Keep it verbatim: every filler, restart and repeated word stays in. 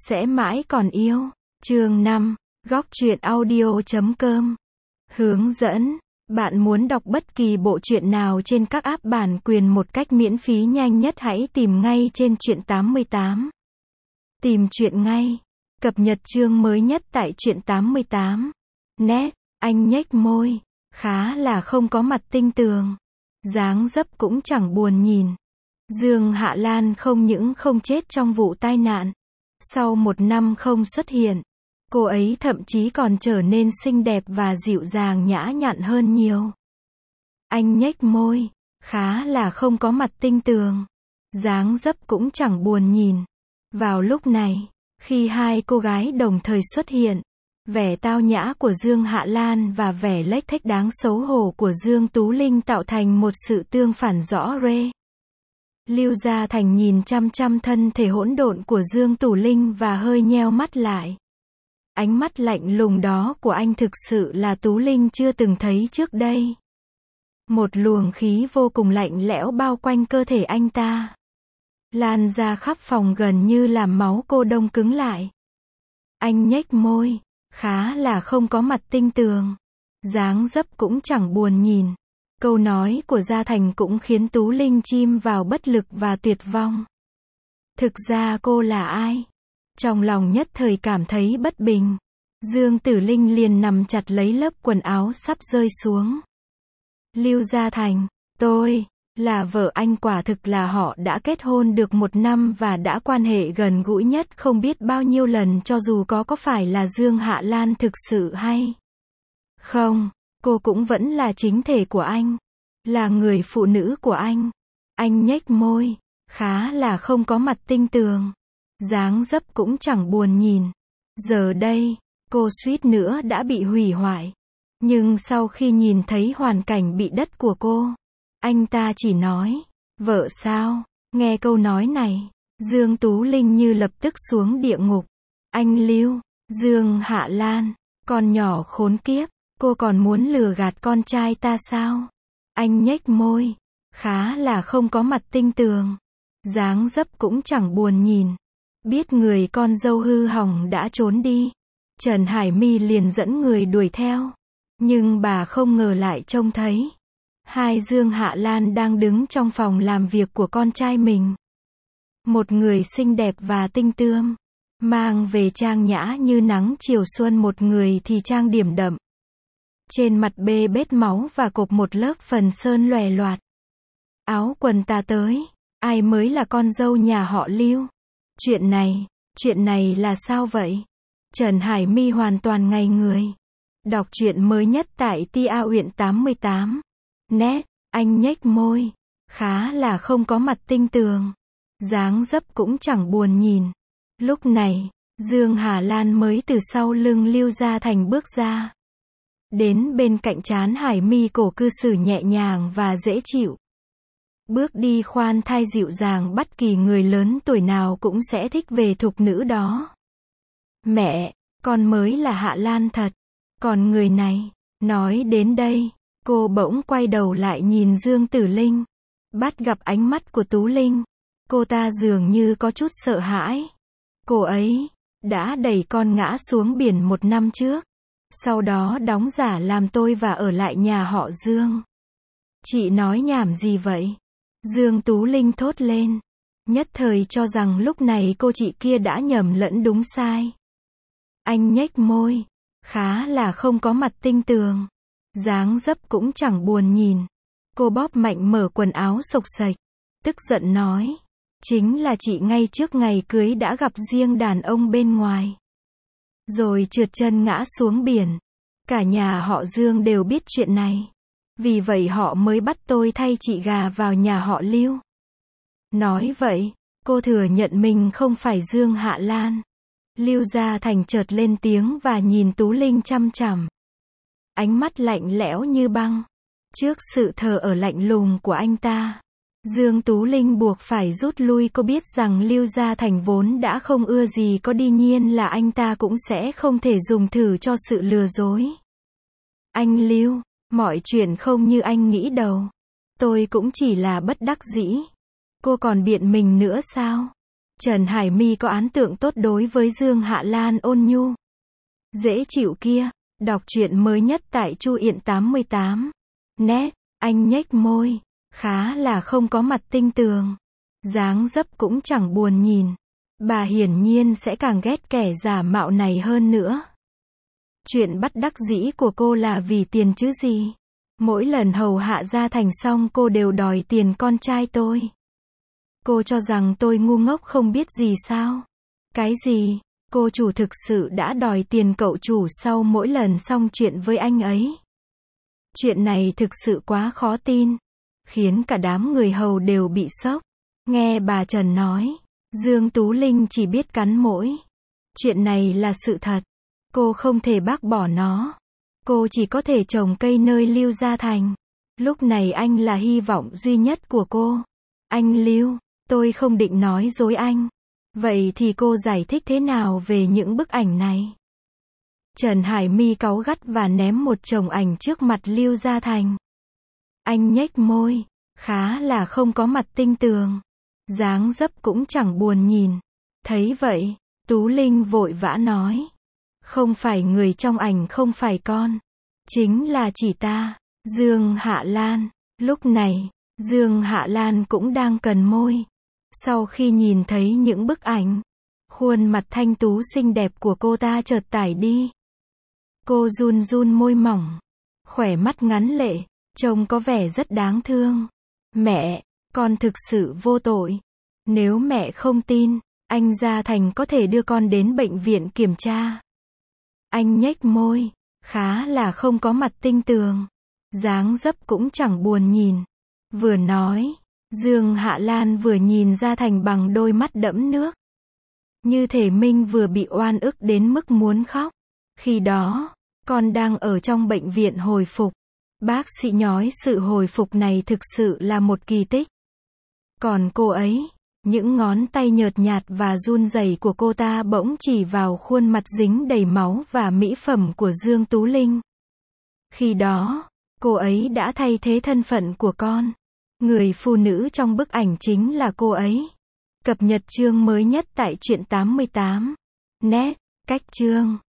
Sẽ mãi còn yêu. Chương năm. Góc truyện audio chấm com. Hướng dẫn. Bạn muốn đọc bất kỳ bộ truyện nào trên các app bản quyền một cách miễn phí nhanh nhất, hãy tìm ngay trên Truyện tám mươi tám. Tìm truyện ngay. Cập nhật chương mới nhất tại Truyện tám mươi tám. Net. Anh nhếch môi. Khá là không có mặt tinh tường. Dáng dấp cũng chẳng buồn nhìn. Dương Hạ Lan không những không chết trong vụ tai nạn. Sau một năm không xuất hiện, cô ấy thậm chí còn trở nên xinh đẹp và dịu dàng nhã nhặn hơn nhiều. Anh nhếch môi. Khá là không có mặt tinh tường. Dáng dấp cũng chẳng buồn nhìn. Vào lúc này, khi hai cô gái đồng thời xuất hiện, vẻ tao nhã của Dương Hạ Lan và vẻ lếch thếch đáng xấu hổ của Dương Tú Linh tạo thành một sự tương phản rõ rệt. Lưu Gia Thành nhìn chăm chăm thân thể hỗn độn của Dương Tú Linh và hơi nheo mắt lại. Ánh mắt lạnh lùng đó của anh thực sự là Tú Linh chưa từng thấy trước đây. Một luồng khí vô cùng lạnh lẽo bao quanh cơ thể anh ta, lan ra khắp phòng gần như làm máu cô đông cứng lại. Anh nhếch môi. Khá là không có mặt tinh tường. Dáng dấp cũng chẳng buồn nhìn. Câu nói của Gia Thành cũng khiến Tú Linh chìm vào bất lực và tuyệt vong. Thực ra cô là ai? Trong lòng nhất thời cảm thấy bất bình. Dương Tử Linh liền nằm chặt lấy lớp quần áo sắp rơi xuống. Lưu Gia Thành, tôi là vợ anh. Quả thực là họ đã kết hôn được một năm và đã quan hệ gần gũi nhất không biết bao nhiêu lần, cho dù có có phải là Dương Hạ Lan thực sự hay không, cô cũng vẫn là chính thể của anh, là người phụ nữ của anh. Anh nhếch môi. Khá là không có mặt tinh tường. Dáng dấp cũng chẳng buồn nhìn. Giờ đây, cô suýt nữa đã bị hủy hoại. Nhưng sau khi nhìn thấy hoàn cảnh bị đất của cô, anh ta chỉ nói, vợ sao? Nghe câu nói này, Dương Tú Linh như lập tức xuống địa ngục. Anh Lưu, Dương Hạ Lan, con nhỏ khốn kiếp, cô còn muốn lừa gạt con trai ta sao? Anh nhếch môi. Khá là không có mặt tinh tường. Dáng dấp cũng chẳng buồn nhìn. Biết người con dâu hư hỏng đã trốn đi, Trần Hải My liền dẫn người đuổi theo. Nhưng bà không ngờ lại trông thấy hai Dương Hạ Lan đang đứng trong phòng làm việc của con trai mình. Một người xinh đẹp và tinh tươm, mang về trang nhã như nắng chiều xuân, một người thì trang điểm đậm. Trên mặt bê bết máu và cột một lớp phần sơn lòe loạt. Áo quần tà tới. Ai mới là con dâu nhà họ Lưu? Chuyện này, chuyện này là sao vậy? Trần Hải My hoàn toàn ngây người. Đọc truyện mới nhất tại Truyện tám mươi tám. Net. Anh nhếch môi. Khá là không có mặt tinh tường. Dáng dấp cũng chẳng buồn nhìn. Lúc này, Dương Hà Lan mới từ sau lưng Lưu Gia Thành bước ra. Đến bên cạnh trán Hải My, cổ cư xử nhẹ nhàng và dễ chịu. Bước đi khoan thai dịu dàng, bất kỳ người lớn tuổi nào cũng sẽ thích về thục nữ đó. Mẹ, con mới là Hạ Lan thật. Còn người này. Nói đến đây, cô bỗng quay đầu lại nhìn Dương Tử Linh. Bắt gặp ánh mắt của Tú Linh, cô ta dường như có chút sợ hãi. Cô ấy đã đẩy con ngã xuống biển một năm trước, sau đó đóng giả làm tôi và ở lại nhà họ Dương. Chị nói nhảm gì vậy? Dương Tú Linh thốt lên. Nhất thời cho rằng lúc này cô chị kia đã nhầm lẫn đúng sai. Anh nhếch môi. Khá là không có mặt tinh tường. Dáng dấp cũng chẳng buồn nhìn. Cô bóp mạnh mở quần áo xộc xệch, tức giận nói. Chính là chị ngay trước ngày cưới đã gặp riêng đàn ông bên ngoài, rồi trượt chân ngã xuống biển. Cả nhà họ Dương đều biết chuyện này. Vì vậy họ mới bắt tôi thay chị gà vào nhà họ Lưu. Nói vậy, cô thừa nhận mình không phải Dương Hạ Lan. Lưu Gia Thành chợt lên tiếng và nhìn Tú Linh chăm chằm. Ánh mắt lạnh lẽo như băng. Trước sự thờ ơ lạnh lùng của anh ta, Dương Tú Linh buộc phải rút lui. Cô biết rằng Lưu Gia Thành vốn đã không ưa gì, có đi nhiên là anh ta cũng sẽ không thể dùng thử cho sự lừa dối. Anh Lưu, mọi chuyện không như anh nghĩ đâu. Tôi cũng chỉ là bất đắc dĩ. Cô còn biện mình nữa sao? Trần Hải My có ấn tượng tốt đối với Dương Hạ Lan ôn nhu, dễ chịu kia. Đọc truyện mới nhất tại Chu Yện tám mươi tám. Net, anh nhếch môi, khá là không có mặt tinh tường. Dáng dấp cũng chẳng buồn nhìn. Bà hiển nhiên sẽ càng ghét kẻ giả mạo này hơn nữa. Chuyện bất đắc dĩ của cô là vì tiền chứ gì. Mỗi lần hầu hạ Gia Thành xong cô đều đòi tiền con trai tôi. Cô cho rằng tôi ngu ngốc không biết gì sao? Cái gì? Cô chủ thực sự đã đòi tiền cậu chủ sau mỗi lần xong chuyện với anh ấy. Chuyện này thực sự quá khó tin, khiến cả đám người hầu đều bị sốc. Nghe bà Trần nói, Dương Tú Linh chỉ biết cắn môi. Chuyện này là sự thật. Cô không thể bác bỏ nó. Cô chỉ có thể trồng cây nơi Lưu Gia Thành. Lúc này anh là hy vọng duy nhất của cô. Anh Lưu, tôi không định nói dối anh. Vậy thì cô giải thích thế nào về những bức ảnh này? Trần Hải My cáu gắt và ném một chồng ảnh trước mặt Lưu Gia Thành. Anh nhếch môi, khá là không có mặt tinh tường. Dáng dấp cũng chẳng buồn nhìn. Thấy vậy, Tú Linh vội vã nói. Không phải người trong ảnh không phải con. Chính là chỉ ta, Dương Hạ Lan. Lúc này, Dương Hạ Lan cũng đang cần môi. Sau khi nhìn thấy những bức ảnh, khuôn mặt thanh tú xinh đẹp của cô ta chợt tải đi. Cô run run môi mỏng, khỏe mắt ngắn lệ, trông có vẻ rất đáng thương. Mẹ, con thực sự vô tội. Nếu mẹ không tin, anh Gia Thành có thể đưa con đến bệnh viện kiểm tra. Anh nhếch môi, khá là không có mặt tinh tường. Dáng dấp cũng chẳng buồn nhìn. Vừa nói, Dương Hạ Lan vừa nhìn Gia Thành bằng đôi mắt đẫm nước. Như thể Minh vừa bị oan ức đến mức muốn khóc. Khi đó, con đang ở trong bệnh viện hồi phục. Bác sĩ nói sự hồi phục này thực sự là một kỳ tích. Còn cô ấy, những ngón tay nhợt nhạt và run rẩy của cô ta bỗng chỉ vào khuôn mặt dính đầy máu và mỹ phẩm của Dương Tú Linh. Khi đó, cô ấy đã thay thế thân phận của con. Người phụ nữ trong bức ảnh chính là cô ấy. Cập nhật chương mới nhất tại Truyện tám mươi tám. Net, cách chương.